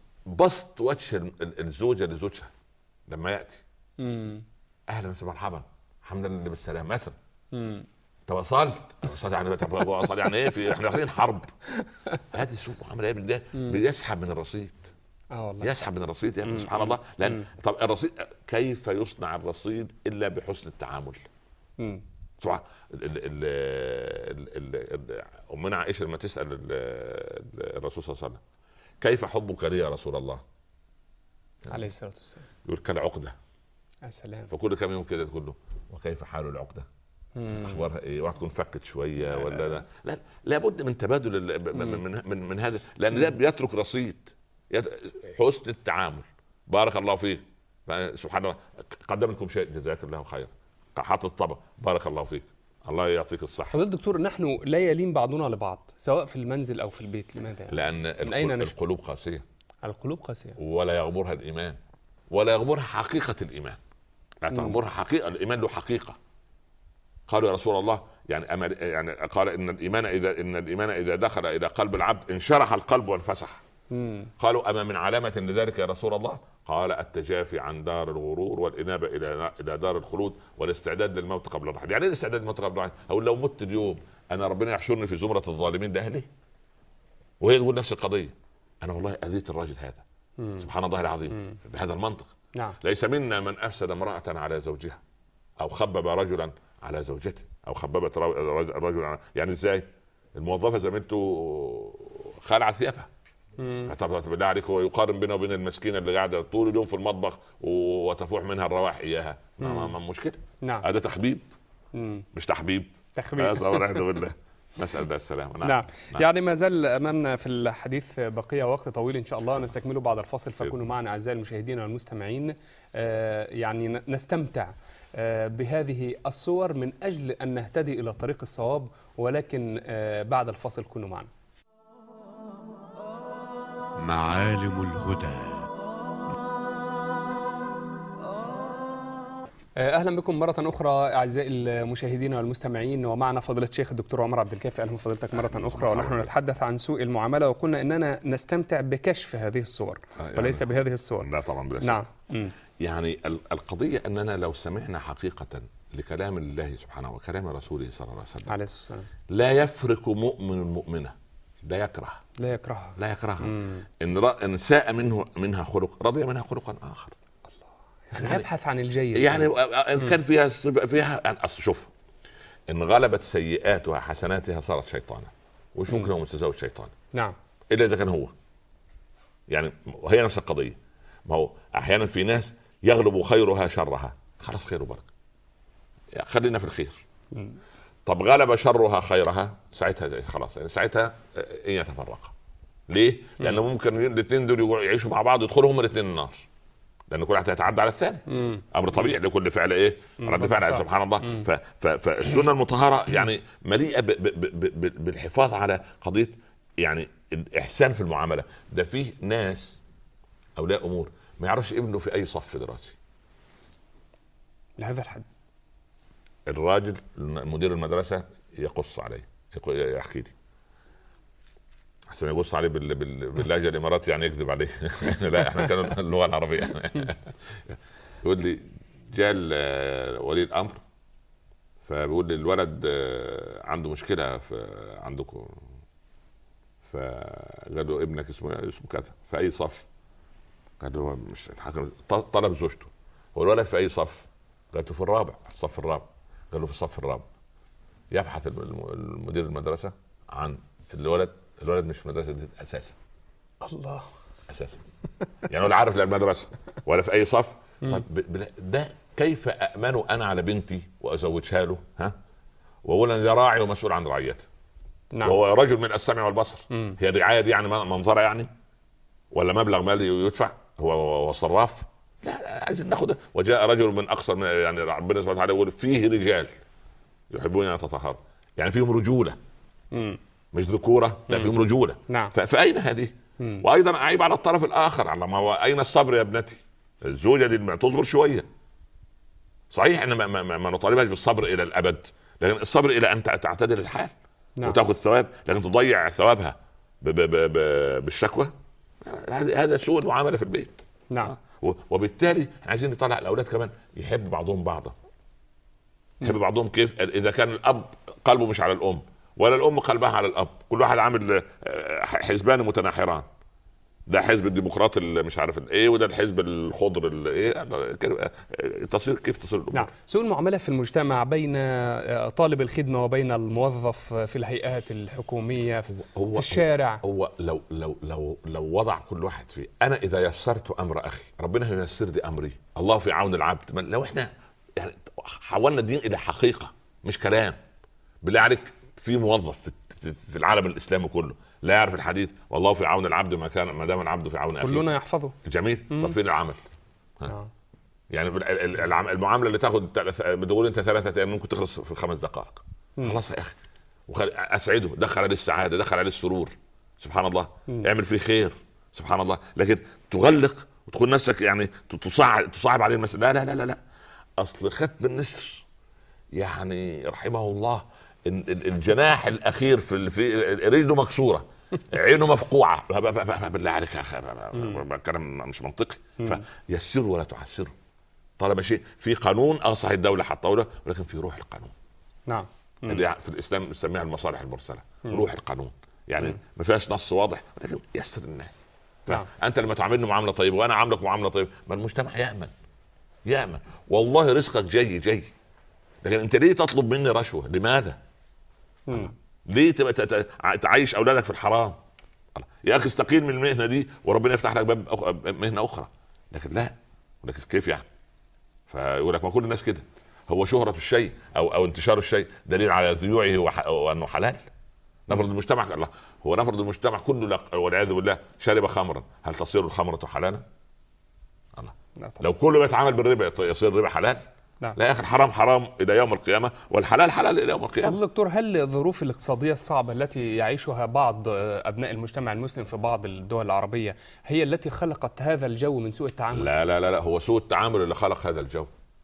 بسط وجه ال- الزوجه لزوجها لما ياتي امم اهلا وسهلا مرحبا الحمد لله بالسلامه مثلا امم تواصلت تواصلت يعني تواصل يعني ايه في احنا داخلين حرب. هذه سوء معامله يا ابني، ده بيسحب من الرصيد. اه والله يسحب من الرصيد يا ابني مم. سبحان الله. لان مم. طب الرصيد كيف يصنع الرصيد الا بحسن التعامل؟ امم سبحان ال- ال- ال- ال- ال- امنا عائشه لما تسال ال- ال- الرسول صلى الله عليه وسلم كيف حبك لي يا رسول الله؟ عليه الصلاه والسلام. يقول كالعقده. يا سلام. فكل كم يوم كده تقول له وكيف حال العقده؟ مم. اخبارها ايه؟ واحد تكون فكت شويه ولا لا؟ لا لابد من تبادل ال- من, من, من, من هذا، لان ده بيترك رصيد. يت- حسن التعامل. بارك الله فيك. سبحان الله قدم لكم شيء جزاك الله خير. حاطط الطبق بارك الله فيك الله يعطيك الصحه. فضيلة الدكتور، نحن لا يلين بعضنا لبعض سواء في المنزل او في البيت، لماذا يعني؟ لان من أين القلوب, نشأ؟ القلوب قاسيه القلوب قاسيه. ولا يغمرها الايمان، ولا يغمرها حقيقه الايمان. لا مم. تغمرها حقيقه، الايمان له حقيقه. قالوا يا رسول الله يعني أمر يعني قال ان الايمان اذا ان الايمان اذا دخل الى قلب العبد انشرح القلب وانفسح. امم قالوا اما من علامه لذلك يا رسول الله؟ قال التجافي عن دار الغرور والانابه الى الى دار الخلود والاستعداد للموت قبل الرحيل. يعني ايه الاستعداد للموت قبل الرحيل؟ او لو مت اليوم انا ربنا يحشرني في زمره الظالمين، ده اهلي. وهي تقول نفس القضيه، انا والله اذيت الراجل هذا. مم. سبحان الله العظيم. مم. بهذا المنطق نعم. ليس منا من افسد امراه على زوجها او خبب رجلا على زوجته او خببت رجلا على... يعني ازاي الموظفه زميلته خلع ثيابها. مم. طب بالله عليك هو يقارن بينه وبين المسكينه اللي قاعده طول اليوم في المطبخ وتفوح منها الروائح اياها؟ ما, ما, ما مشكله. نعم. هذا تخبيب مم. مش تحبيب. تخبيب. هذا والعياذ بالله. نسال الله السلامه. نعم. نعم. نعم. يعني ما زال امامنا في الحديث بقيه وقت طويل ان شاء الله نستكمله بعد الفاصل، فكونوا معنا اعزائي المشاهدين والمستمعين. آه يعني نستمتع آه بهذه الصور من اجل ان نهتدي الى طريق الصواب، ولكن آه بعد الفاصل كونوا معنا. معالم الهدى. اهلا بكم مره اخرى اعزائي المشاهدين والمستمعين، ومعنا فضيله الشيخ الدكتور عمر عبد الكافي. اهلا بفضيلتك مره اخرى، ونحن نتحدث عن سوء المعامله، وقلنا اننا نستمتع بكشف هذه الصور وليس بهذه الصور. لا طبعا بلا شك. نعم. مم. يعني ال- القضيه اننا لو سمعنا حقيقه لكلام الله سبحانه وكلام رسوله صلى الله عليه وسلم عليه الصلاه والسلام. لا يفرق مؤمن مؤمنه، لا يكره لا يكرهها. لا يكرهها. مم. ان ر... ان ساء منه منها خلق رضي منها خلقا اخر. يعني يبحث عن الجيد. يعني ان كان فيها فيها يعني اصل شوف، ان غلبت سيئاتها حسناتها صارت شيطانا، وش ممكن هو متزوج شيطان نعم. الا اذا كان هو يعني هي نفس القضيه. ما هو احيانا في ناس يغلب خيرها شرها، خلاص خير وبركه يعني خلينا في الخير. مم. طب غلب شرها خيرها ساعتها خلاص يعني ساعتها ان يتفرقا. ليه؟ لانه ممكن الاثنين دول يعيشوا مع بعض يدخلوا هم الاثنين النار، لان كل واحد هيتعدى على الثاني. مم. امر طبيعي لكل فعل ايه رد فعل. سبحان الله. ف ف فالسنه المطهره يعني مليئه ب ب ب ب بالحفاظ على قضيه يعني الاحسان في المعامله. ده فيه ناس اولياء امور ما يعرفش ابنه في اي صف دراسي. لهذا الحد. الراجل مدير المدرسه يقص عليه يحكي لي احسن يقص عليه بال... بال... باللهجه الاماراتي يعني يكذب عليه. لا احنا كان اللغه العربيه. يقول لي جاء ولي الامر فبيقول لي الولد عنده مشكله في عندكم، فقال له ابنك اسمه اسمه كذا في اي صف؟ قال له مش الحكم طلب زوجته هو الولد في اي صف؟ قالت له في الرابع في الصف الرابع. قال له في الصف الرابع. يبحث المدير المدرسه عن الولد، الولد مش في المدرسه دي اساسا. الله. اساسا يعني ولا عارف لا المدرسه ولا في اي صف. طب ده كيف أأمن انا على بنتي وازوجها له ها واقول انا راعي ومسؤول عن رعيته؟ نعم. وهو رجل من السمع والبصر. مم. هي الرعايه دي يعني منظره يعني ولا مبلغ مالي يدفع؟ هو هو صراف؟ لا, لا عايزين ناخد. وجاء رجل من اقصى من يعني ربنا سبحانه وتعالى يقول فيه رجال يحبون ان يتطهروا، يعني فيهم رجوله. مم. مش ذكوره، لا فيهم رجوله. نعم. فاين هذه؟ مم. وايضا اعيب على الطرف الاخر، على ما هو اين الصبر يا ابنتي؟ الزوجه دي تصبر شويه. صحيح ان ما, ما, ما نطالبهاش بالصبر الى الابد، لكن الصبر الى ان تعتدل الحال. نعم. وتاخذ ثواب، لكن تضيع ثوابها ب ب ب ب بالشكوى، هذا سوء المعامله في البيت. نعم. وبالتالي عايزين نطلع الاولاد كمان يحب بعضهم بعضا. يحب بعضهم كيف؟ اذا كان الاب قلبه مش على الام ولا الام قلبها على الاب، كل واحد عامل حزبان متناحران، ده حزب الديمقراط مش عارف الايه، وده الحزب الخضر الايه، تصير كيف تصير الامور. نعم. سوء المعامله في المجتمع بين طالب الخدمه وبين الموظف في الهيئات الحكوميه في, هو في الشارع. هو لو لو لو لو وضع كل واحد فيه، انا اذا يسرت امر اخي ربنا ييسر لي امري، الله في عون العبد. لو احنا يعني حولنا الدين الى حقيقه مش كلام، بالله عليك في موظف في, في العالم الاسلامي كله لا يعرف الحديث والله في عون العبد ما كان ما دام العبد في عون اخيه، كلنا يحفظه. جميل. مم. طب فين العمل؟ آه. يعني المعامله اللي تاخد بتقول انت ثلاثه ايام ممكن تخلص في خمس دقائق. مم. خلاص يا اخي، اسعده، دخل عليه السعاده، دخل عليه السرور، سبحان الله. مم. اعمل فيه خير، سبحان الله. لكن تغلق وتكون نفسك يعني تصعب تصعب عليه المسألة. لا لا لا لا اصل ختم النسر يعني رحمه الله الجناح الاخير في في رجله مكسوره، عينه مفقوعه، بالله عليك يا اخي كلام مش منطقي. فيسروا ولا تعسروا، طالما شيء في قانون اه صحيح الدوله حطوله، ولكن في روح القانون. نعم. اللي في الاسلام بنسميها المصالح المرسله. مم. روح القانون يعني ما فيهاش نص واضح، ولكن يسر الناس. نعم. انت لما تعاملني معامله طيبه وانا عاملك معامله طيبه، ما المجتمع يامن يامن. والله رزقك جاي جاي، لكن انت ليه تطلب مني رشوه؟ لماذا؟ مم. ليه تبقى تعيش اولادك في الحرام؟ يا اخي استقيل من المهنه دي وربنا يفتح لك باب أخ... مهنه اخرى. لكن لا، لكن كيف يعني؟ فيقول لك ما كل الناس كده. هو شهرة الشيء او او انتشار الشيء دليل على ذيوعه وح... وانه حلال؟ نفرض المجتمع الله هو نفرض المجتمع كله والعياذ بالله شرب خمرا، هل تصير الخمرة حلالا؟ الله لو كله بيتعامل بالربا يصير الربا حلال؟ لا. لا يا اخي، الحرام حرام الى يوم القيامه والحلال حلال الى يوم القيامه. دكتور، هل الظروف الاقتصاديه الصعبه التي يعيشها بعض ابناء المجتمع المسلم في بعض الدول العربيه هي التي خلقت هذا الجو من سوء التعامل؟ لا لا لا, لا. هو سوء التعامل اللي خلق هذا الجو.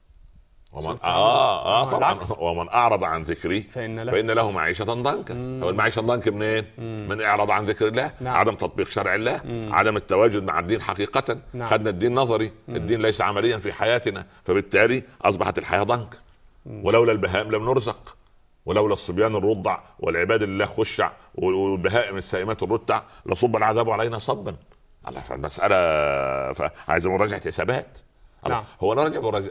ومن آه آه طبعا ومن أعرض عن ذكري فإن له, فإن له معيشة ضنكا. هو المعيشة ضنكا منين؟ من إعراض عن ذكر الله. نعم. عدم تطبيق شرع الله. مم. عدم التواجد مع الدين حقيقة. نعم. خدنا الدين نظري. مم. الدين ليس عمليا في حياتنا، فبالتالي أصبحت الحياة ضنك. ولولا البهائم لم نرزق، ولولا الصبيان الرضع والعباد الله خشع والبهائم السائمات الرتع لصب العذاب علينا صبا. الله، فالمسألة فعايز مراجعة حسابات. نعم. هو انا راجع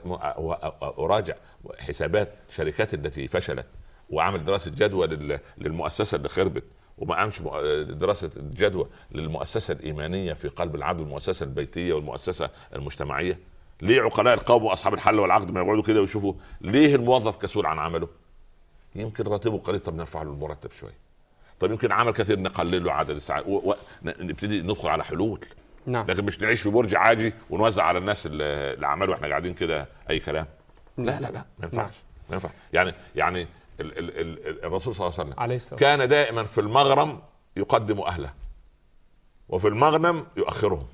اراجع حسابات شركات التي فشلت، واعمل دراسه جدوى للمؤسسه اللي خربت، وما اعملش دراسه جدوى للمؤسسه الايمانيه في قلب العبد، المؤسسه البيتيه والمؤسسه المجتمعيه. ليه عقلاء القوم واصحاب الحل والعقد ما يقعدوا كده ويشوفوا ليه الموظف كسول عن عمله؟ يمكن راتبه قليل، طب نرفع له المرتب شويه. طب يمكن عمل كثير نقلل له عدد الساعات، ونبتدي ندخل على حلول. نعم. لكن مش نعيش في برج عاجي ونوزع على الناس اللي عملوا احنا قاعدين كده اي كلام. لا لا لا ما ينفعش. ما ينفع. يعني يعني ال ال ال الرسول صلى الله عليه وسلم عليه كان دائما في المغرم يقدم اهله، وفي المغنم يؤخرهم.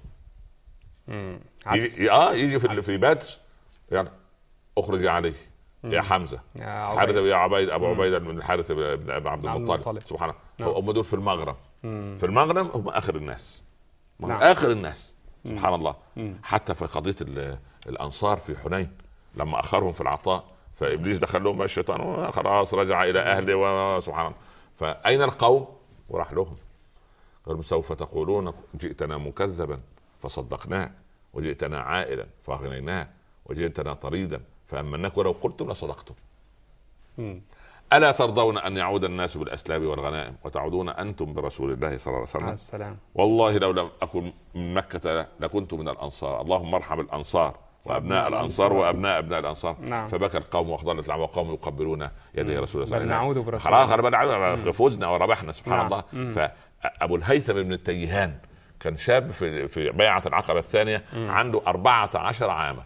امم يجي اه يجي في في بدر يعني اخرج عليه يا حمزه يا حارث يا عبيد ابو عبيده بن الحارث بن عبد المطلب. سبحان الله. هم دول في المغرم. مم. في المغنم هم اخر الناس. نعم. اخر الناس. سبحان الله. مم. حتى في قضيه الانصار في حنين لما اخرهم في العطاء، فابليس دخل لهم الشيطان خلاص رجع الى اهله وسبحان الله. فاين القوم؟ وراح لهم قالوا سوف تقولون جئتنا مكذبا فصدقناك، وجئتنا عائلا فاغنيناك، وجئتنا طريدا فامناك، ولو قلتم لصدقتم. مم. ألا ترضون أن يعود الناس بالأسلاب والغنائم وتعودون أنتم برسول الله صلى الله عليه وسلم؟ السلام. والله لو لم أكن من مكة لكنت من الأنصار، اللهم ارحم الأنصار وأبناء الأنصار وأبناء أبناء الأنصار. نعم. فبكى القوم وأخضلت الأعمى وقوم يقبلون يدي رسول الله. بل نعود برسول خلاص خلاص فوزنا وربحنا. سبحان نعم. الله. مم. فأبو الهيثم بن التيهان كان شاب في في بيعة العقبة الثانية. مم. عنده أربعة عشر عاما.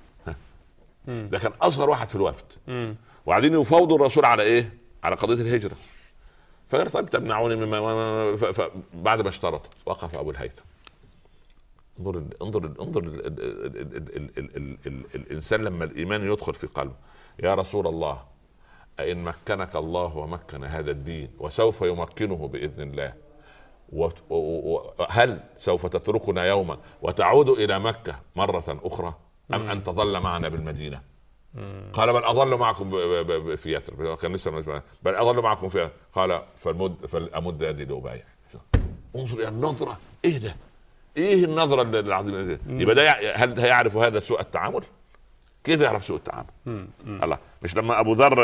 ده كان أصغر واحد في الوفد. مم. وبعدين يفاوضوا الرسول على ايه؟ على قضيه الهجره. فقال طيب تمنعوني مما بعد ما اشترط وقف ابو الهيثم. انظر انظر انظر ال ال ال ال ال ال ال ال الانسان لما الايمان يدخل في قلبه. يا رسول الله ان مكنك الله ومكن هذا الدين وسوف يمكنه باذن الله، وهل سوف تتركنا يوما وتعود الى مكه مره اخرى ام ان تظل معنا بالمدينه؟ قال بل اظل معكم في يثرب، كان لسه بل اظل معكم فيها. قال فالمد فالامد يدي لابايع. انظر الى النظره، ايه ده؟ ايه النظره العظيمه دي؟ يبقى ده هل هيعرف هذا سوء التعامل؟ كيف يعرف سوء التعامل؟ مم. مم. الله، مش لما ابو ذر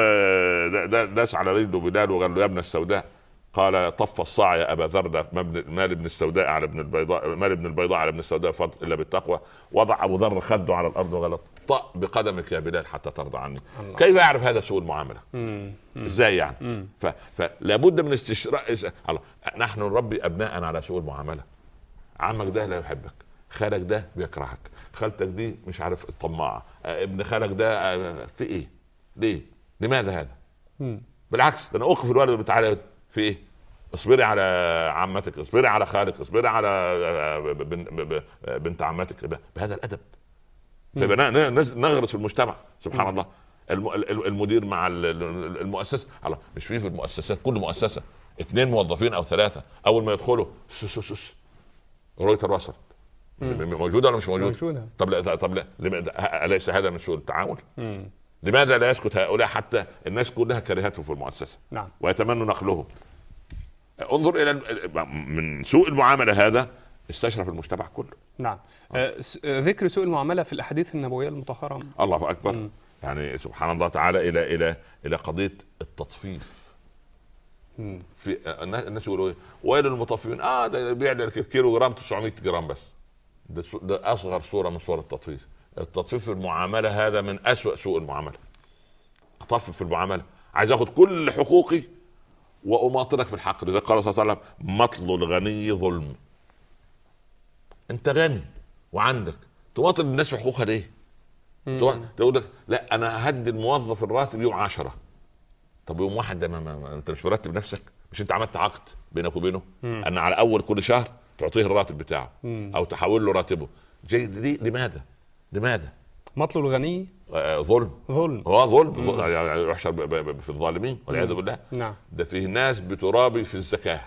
داس على رجله بلال وقال له يا ابن السوداء، قال طف الصاع يا ابا ذر، مال ابن السوداء على ابن البيضاء، مال ابن البيضاء على ابن السوداء فضل الا بالتقوى. وضع ابو ذر خده على الارض وقال طأ بقدمك يا بلال حتى ترضى عني. الله. كيف يعرف هذا سوء المعامله؟ مم. مم. ازاي يعني؟ مم. فلا بد من استشراء. الله، نحن نربي ابناءنا على سوء المعامله. عمك ده لا يحبك، خالك ده بيكرهك، خالتك دي مش عارف الطماعه، ابن خالك ده في ايه؟ ليه؟ لماذا هذا؟ مم. بالعكس، ده انا اوقف الولد بتاعي في ايه؟ اصبري على عمتك، اصبري على خالك، اصبري على بنت عمتك بهذا الادب. فيبقى نغرس في المجتمع. سبحان مم. الله. المدير مع المؤسسه، الله، مش في في المؤسسات كل مؤسسه اثنين موظفين او ثلاثه اول ما يدخلوا سس سس سس رويتر وصل موجوده ولا مش موجوده؟ موجوده. طب لا طب لا اليس هذا من سوء التعامل؟ مم. لماذا لا يسكت هؤلاء حتى الناس كلها كرهته في المؤسسه؟ نعم. ويتمنوا نقله. انظر الى من سوء المعامله هذا استشرف المجتمع كله. نعم. آه. ذكر سوء المعامله في الاحاديث النبويه المطهره. الله اكبر. مم. يعني سبحان الله تعالى الى الى الى قضيه التطفيف. مم. في الناس يقولوا ويل للمطففين، اه ده بيبيع كيلو جرام تسعمية جرام بس. ده, ده اصغر صوره من صور التطفيف. التطفيف في المعامله هذا من اسوأ سوء المعامله. اطفف في المعامله، عايز اخذ كل حقوقي واماطلك في الحق. لذلك قال صلى الله عليه وسلم مطل الغني ظلم. انت غني وعندك تماطل الناس في حقوقها ليه؟ تقول لك لا انا هدي الموظف الراتب يوم عشرة. طب يوم واحد ده ما, ما, ما انت مش مرتب نفسك؟ مش انت عملت عقد بينك وبينه مم. ان على اول كل شهر تعطيه الراتب بتاعه مم. او تحول له راتبه؟ جاي ليه؟ لماذا؟ لماذا؟ مطلب الغني آه ظلم. ظلم هو ظلم يعني يحشر في الظالمين والعياذ بالله. نعم. ده فيه ناس بترابي في الزكاه.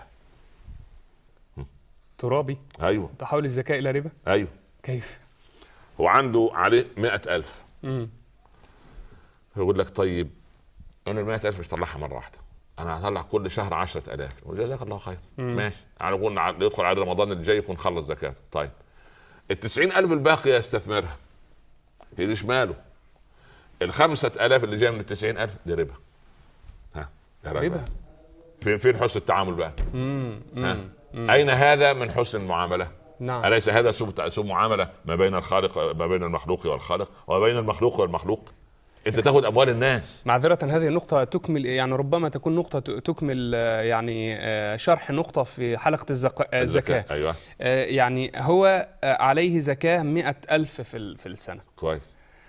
ترابي؟ ايوه. تحول الزكاه الى ربا؟ ايوه. كيف؟ هو عنده عليه مئة ألف. امم يقول لك طيب انا المئة ألف مش طلعها مره واحده، انا هطلع كل شهر عشرة ألاف. وجزاك الله خير. مم. ماشي، يعني قلنا يدخل على رمضان اللي جاي يكون خلص زكاه. طيب التسعين ألف الباقيه يستثمرها، هي دي شماله. الخمسة ألاف اللي جاي من التسعين ألف دي ربا. ها يا ربا. فين فين حسن التعامل بقى؟ مم. ها؟ مم. اين هذا من حسن المعامله؟ نعم. أليس هذا سوء معاملة ما بين الخالق ما بين المخلوق والخالق وما بين المخلوق والمخلوق؟ أنت تأخذ أموال الناس. معذرة هذه النقطة تكمل، يعني ربما تكون نقطة تكمل يعني شرح نقطة في حلقة الزكاة. الزكاة. أيوة. يعني هو عليه زكاة مئة ألف في في السنة. كويس.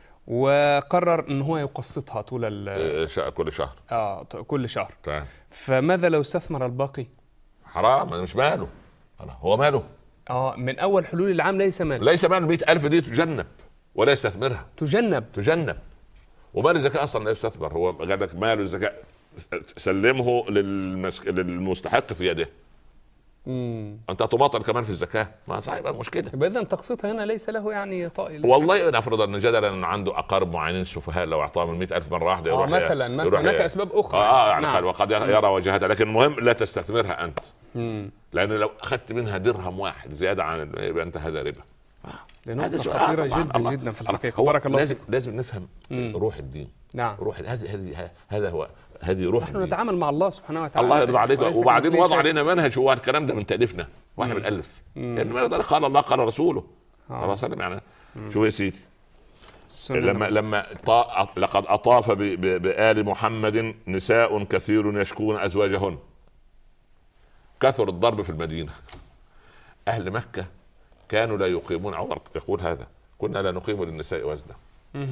وقرر إن هو يقسطها طول كل شهر. آه كل شهر. طيب. فماذا لو استثمر الباقي؟ حرام، مش ماله. هو ماله. اه من اول حلول العام ليس مال ليس مال. مئة ألف دي تجنب ولا يستثمرها. تجنب تجنب ومال الزكاة اصلا لا يستثمر. هو قال لك مال الزكاة سلمه للمسك... للمستحق في يده. امم انت تماطل كمان في الزكاة، ما صحيح مشكلة. يبقى اذا تقسيطها هنا ليس له يعني طائل. والله نفرض ان جدلا عنده اقارب معينين سفهاء لو اعطاهم مئة ألف مرة واحدة يروح. آه مثلا مثلا هناك اسباب اخرى. اه يعني نعم. وقد يرى وجهتها، لكن المهم لا تستثمرها انت. مم. لأن لو أخذت منها درهم واحد زيادة عن يبقى أنت هذا ربا. هذا خطيرة جدا الله. جدا في الحقيقة. بارك الله لازم لازم نفهم مم. روح الدين. نعم. روح هذه هذه هذا هو هذه روح نحن نتعامل مع الله سبحانه وتعالى. الله يرضى عليك. وبعدين وضع علينا منهج، هو الكلام ده من تأليفنا واحنا بنألف. يعني قال الله قال رسوله صلى الله عليه وسلم. يعني شو يا سيدي لما لما طا... لقد أطاف ب... ب... بآل محمد نساء كثير يشكون أزواجهن. كثر الضرب في المدينة. أهل مكة كانوا لا يقيمون، عمر يقول هذا، كنا لا نقيم للنساء وزنا.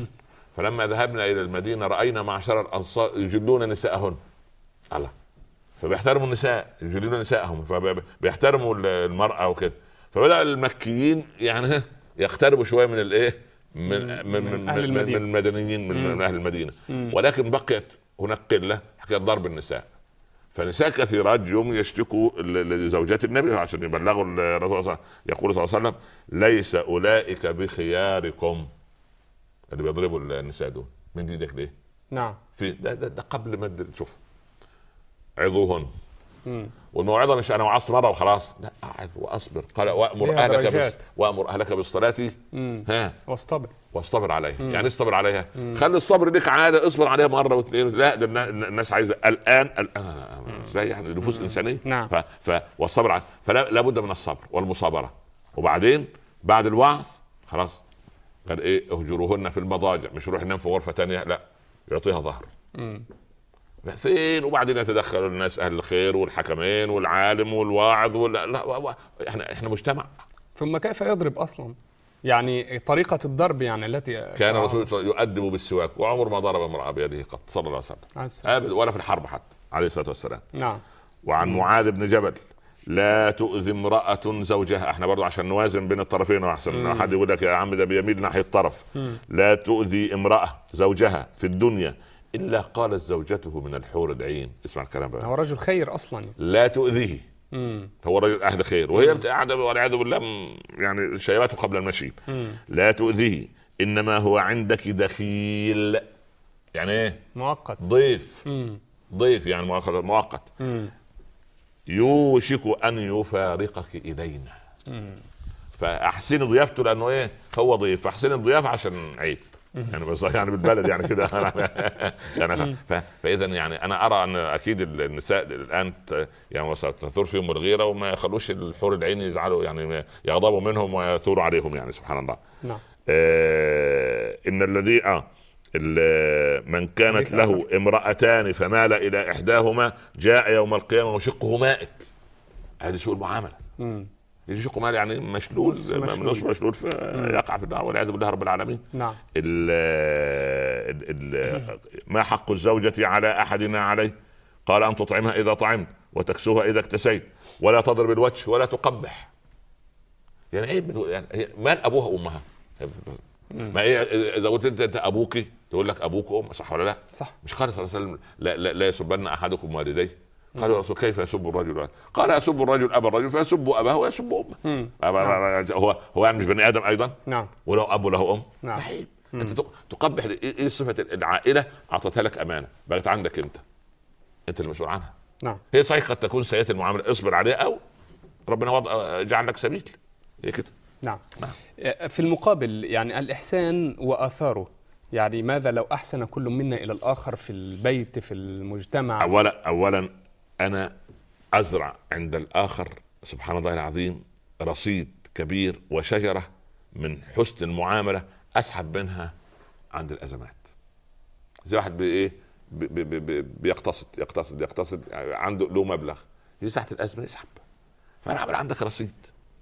فلما ذهبنا إلى المدينة رأينا معشر الأنصار يجلون نساءهن. الله فبيحترموا النساء، يجلون نسائهم، فبيحترموا المرأة وكده. فبدأ المكيين يعني يقتربوا شوية من الايه من من من, من, من, من المدنيين من, من اهل المدينة. مم. ولكن بقيت هناك قلة حكاية ضرب النساء. فنساء كثيرات يوم يشتكوا لزوجات النبي عشان يبلغوا الرسول صلى الله عليه وسلم، يقول صلى الله عليه وسلم: ليس اولئك بخياركم. اللي بيضربوا النساء دول من ايدك ليه؟ نعم. في ده, ده, ده قبل ما شوف عظوهن. والموعظه مش انا وعظت مره وخلاص، لا اعظ واصبر. قال وامر اهلك بس وامر اهلك بالصلاه ها واصطبر واصطبر عليها. مم. يعني اصطبر عليها، مم. خلي الصبر لك عاده، اصبر عليها مره واثنين. لا ده الناس عايزه الان الان ازاي يعني نفوس انسانيه. نعم. ف... ف... والصبر ع... فلا لابد من الصبر والمصابره. وبعدين بعد الوعظ خلاص قال ايه؟ اهجروهن في المضاجع، مش يروح ينام في غرفه تانية، لا يعطيها ظهر. فين؟ وبعدين يتدخل الناس اهل الخير والحكمين والعالم والواعظ ولا لا و... احنا احنا مجتمع. ثم كيف يضرب اصلا؟ يعني طريقه الضرب يعني التي كان الرسول يؤدب بالسواك، وعمر ما ضرب امرأة بيده قط صلى الله عليه وسلم ابدا، ولا في الحرب حتى عليه الصلاه والسلام. نعم. وعن معاذ بن جبل: لا تؤذي امرأة زوجها. احنا برضو عشان نوازن بين الطرفين، واحسن حد يقول لك يا عم ده بيميل ناحيه الطرف. مم. لا تؤذي امرأة زوجها في الدنيا الا قالت زوجته من الحور العين. اسمع الكلام بقى، هو رجل خير اصلا. لا تؤذيه. مم. هو رجل اهل خير، وهي قاعده والعياذ بالله يعني شيواته قبل المشيب. مم. لا تؤذيه انما هو عندك دخيل. يعني ايه؟ مؤقت، ضيف. مم. ضيف يعني مؤقت, مؤقت. مم. يوشك ان يفارقك الينا. مم. فاحسن ضيافته لانه ايه؟ هو ضيف، فاحسن الضيافه عشان عيب يعني، بس يعني بالبلد يعني كده يعني. فاذا يعني انا ارى ان اكيد النساء الان يعني تثور فيهم الغيره، وما يخلوش الحور العين يزعلوا يعني، يغضبوا منهم ويثوروا عليهم يعني، سبحان الله. نعم. آه ان الذي اه من كانت له امرأتان فمال الى احداهما جاء يوم القيامه وشقه مائل. هذه سوء المعامله. امم يشق مال يعني مشلول، نصف مشلول فيقع في النار والعياذ بالله رب العالمين. نعم. ال ال ما حق الزوجة على أحدنا عليه؟ قال أن تطعمها إذا طعمت وتكسوها إذا اكتسيت ولا تضرب الوجه ولا تقبح. يعني إيه يعني مال أبوها وأمها؟ ما إيه إذا قلت أنت أبوك تقول لك أبوك وأم، صح ولا لا؟ صح. مش قال صلى الله عليه وسلم لا, لا, لا يسبن أحدكم والديه؟ قالوا يا رسول كيف يسب الرجل؟ قال يسب الرجل ابا الرجل فيسب اباه ويسب امه. هو هو يعني مش بني ادم ايضا؟ نعم. ولو اب له ام؟ نعم. صحيح. انت تقبح ايه صفه العائله اعطتها لك امانه بقت عندك انت انت المسؤول عنها. نعم. هي صحيح قد تكون سيئه المعامله اصبر عليها او ربنا وضع جعل لك سبيل، هي كده. نعم. نعم. في المقابل يعني الاحسان واثاره، يعني ماذا لو احسن كل منا الى الاخر في البيت في المجتمع؟ اولا اولا أنا أزرع عند الآخر سبحان الله العظيم رصيد كبير وشجرة من حسن المعاملة أسحب منها عند الأزمات. زي واحد بإيه بي بي بي بيقتصد يقتصد يقتصد عنده له مبلغ، يجي ساعة الأزمة يسحب. فأنا أعمل عندك رصيد،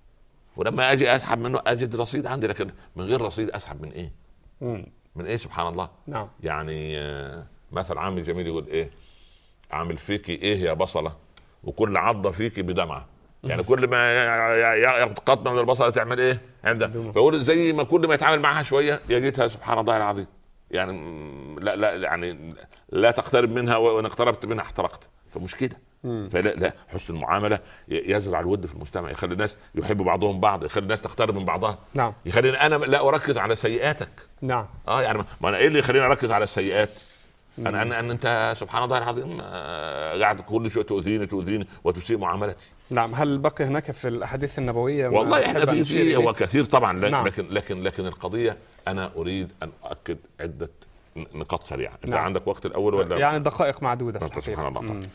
ولما أجي أسحب منه أجد رصيد عندي، لكن من غير رصيد أسحب من إيه؟ مم. من إيه سبحان الله. نعم. يعني مثل عامل جميل يقول إيه؟ عامل فيكي ايه يا بصله وكل عضه فيكي بدمعه. يعني كل ما ياخد قطمه من البصله تعمل ايه عندها؟ فيقول زي ما كل ما يتعامل معها شويه يجدها سبحان الله العظيم يعني لا لا يعني لا تقترب منها، وان اقتربت منها احترقت. فمش كده. فلا لا حسن المعامله يزرع الود في المجتمع، يخلي الناس يحبوا بعضهم بعض، يخلي الناس تقترب من بعضها. نعم. يخليني انا لا اركز على سيئاتك. نعم. اه يعني ما انا ايه اللي يخليني اركز على السيئات؟ انا ان ان انت سبحان الله العظيم قاعد كل شويه تؤذيني تؤذيني وتسيء معاملتي. نعم. هل بقي هناك في الاحاديث النبويه؟ والله احنا في في هو كثير طبعا. نعم. لكن لكن لكن القضيه انا اريد ان اؤكد عده نقاط سريعه. انت نعم. عندك وقت الاول ولا يعني دقائق معدوده في الحقيقه؟ سبحان الله طبعا.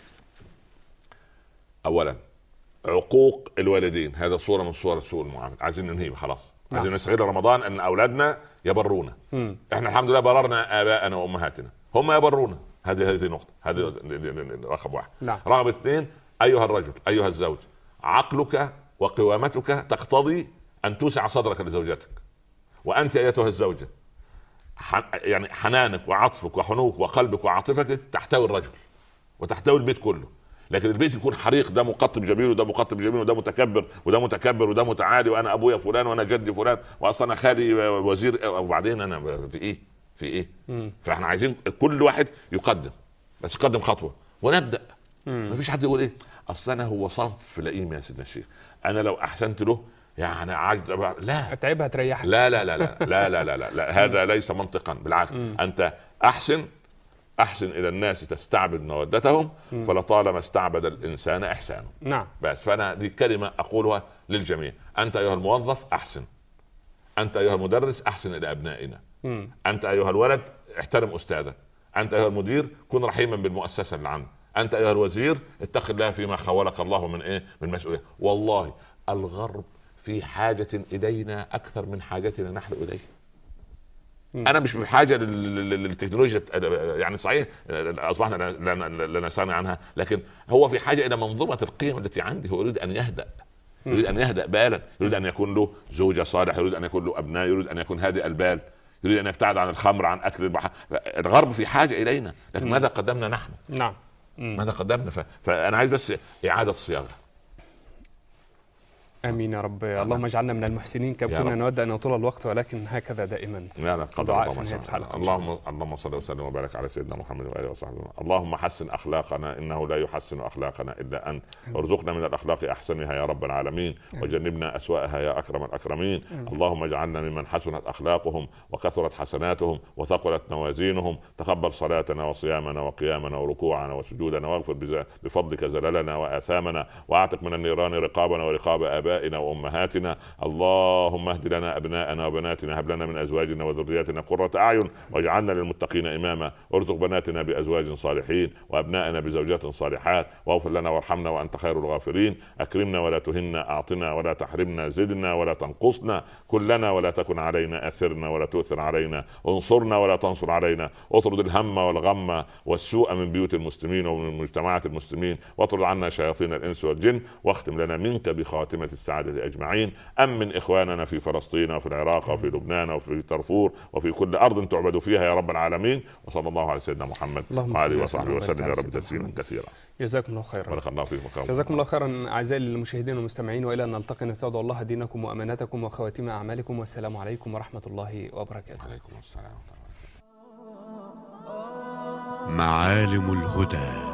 اولا عقوق الوالدين هذا صوره من صور سوء المعامله، عايزين ننهي خلاص. نعم. عايزين نستغل رمضان ان اولادنا يبرونا. مم. احنا الحمد لله بررنا ابائنا وامهاتنا، هم يبرونا. هذه هذه نقطة، هذه رقم واحد. نعم. رقم اثنين أيها الرجل أيها الزوج، عقلك وقوامتك تقتضي أن توسع صدرك لزوجتك، وأنت أيتها الزوجة يعني حنانك وعطفك وحنوك وقلبك وعاطفتك تحتوي الرجل وتحتوي البيت كله. لكن البيت يكون حريق، ده مقطب جميل وده مقطب جميل وده متكبر وده متكبر وده متعالي، وانا ابويا فلان وانا جدي فلان واصلا خالي وزير، وبعدين انا في ايه في ايه مم. فاحنا عايزين كل واحد يقدم، بس يقدم خطوه ونبدا. ما فيش حد يقول ايه اصل انا هو صنف لئيم يا سيدنا الشيخ، انا لو احسنت له يعني عاجز، لا اتعبها تريحك، لا لا لا لا لا لا لا, لا, لا. هذا ليس منطقا، بالعكس مم. انت احسن احسن الى الناس تستعبد مودتهم، فلطالما استعبد الانسان احسانه. نعم. بس فانا دي كلمه اقولها للجميع، انت ايها الموظف احسن، انت ايها المدرس احسن الى ابنائنا، مم. انت ايها الولد احترم استاذك، انت ايها المدير كن رحيما بالمؤسسه اللي عندك، انت ايها الوزير اتق الله فيما خولك الله من ايه من مسؤوليه. والله الغرب في حاجه الينا اكثر من حاجتنا نحن اليه. انا مش بحاجه للتكنولوجيا، يعني صحيح اصبحنا لا نستغني عنها، لكن هو في حاجه الى منظومه القيم التي عندي. هو يريد ان يهدأ، يريد ان يهدأ بالا، يريد ان يكون له زوجه صالحه، يريد ان يكون له ابناء، يريد ان يكون هادئ البال، يريد ان يبتعد عن الخمر، عن اكل البحر. الغرب في حاجه الينا، لكن ماذا قدمنا نحن؟ نعم. ماذا قدمنا؟ ف... فانا عايز بس اعاده صياغه. امين يا رب. اللهم اجعلنا من المحسنين. كم كنا نود ان يطول الوقت، ولكن هكذا دائما. لا لا قدر الله ما شاء. اللهم اللهم صل وسلم وبارك على سيدنا محمد واله وصحبه. اللهم حسن اخلاقنا، انه لا يحسن اخلاقنا الا انت. ارزقنا من الاخلاق احسنها يا رب العالمين، وجنبنا اسواءها يا اكرم الاكرمين. اللهم اجعلنا ممن حسنت اخلاقهم وكثرت حسناتهم وثقلت موازينهم. تقبل صلاتنا وصيامنا وقيامنا وركوعنا وسجودنا، واغفر بفضلك زللنا واثامنا، واعتق من النيران رقابنا ورقاب ابائنا وامهاتنا. اللهم اهد لنا ابناءنا وبناتنا، هب لنا من ازواجنا وذرياتنا قرة اعين، واجعلنا للمتقين اماما. ارزق بناتنا بازواج صالحين وابنائنا بزوجات صالحات، واغفر لنا وارحمنا وانت خير الغافرين. اكرمنا ولا تهنا، اعطنا ولا تحرمنا، زدنا ولا تنقصنا، كلنا ولا تكن علينا، اثرنا ولا تؤثر علينا، انصرنا ولا تنصر علينا. اطرد الهم والغم والسوء من بيوت المسلمين ومن مجتمعات المسلمين، واطرد عنا شياطين الانس والجن، واختم لنا منك بخاتمة السعادة أجمعين. أمن إخواننا في فلسطين وفي العراق وفي لبنان وفي طرفور وفي كل أرض تعبد فيها يا رب العالمين. وصلى الله على سيدنا محمد وعلى وصحبه وسلم يا رب تسليما كثيرا. جزاكم الله خيرا. بارك الله فيكم. جزاكم الله خيرا أعزائي المشاهدين والمستمعين، وإلى أن نلتقي نستودع الله دينكم وأماناتكم وخواتيم أعمالكم، والسلام عليكم ورحمة الله وبركاته. عليكم السلام. معالم الهدى.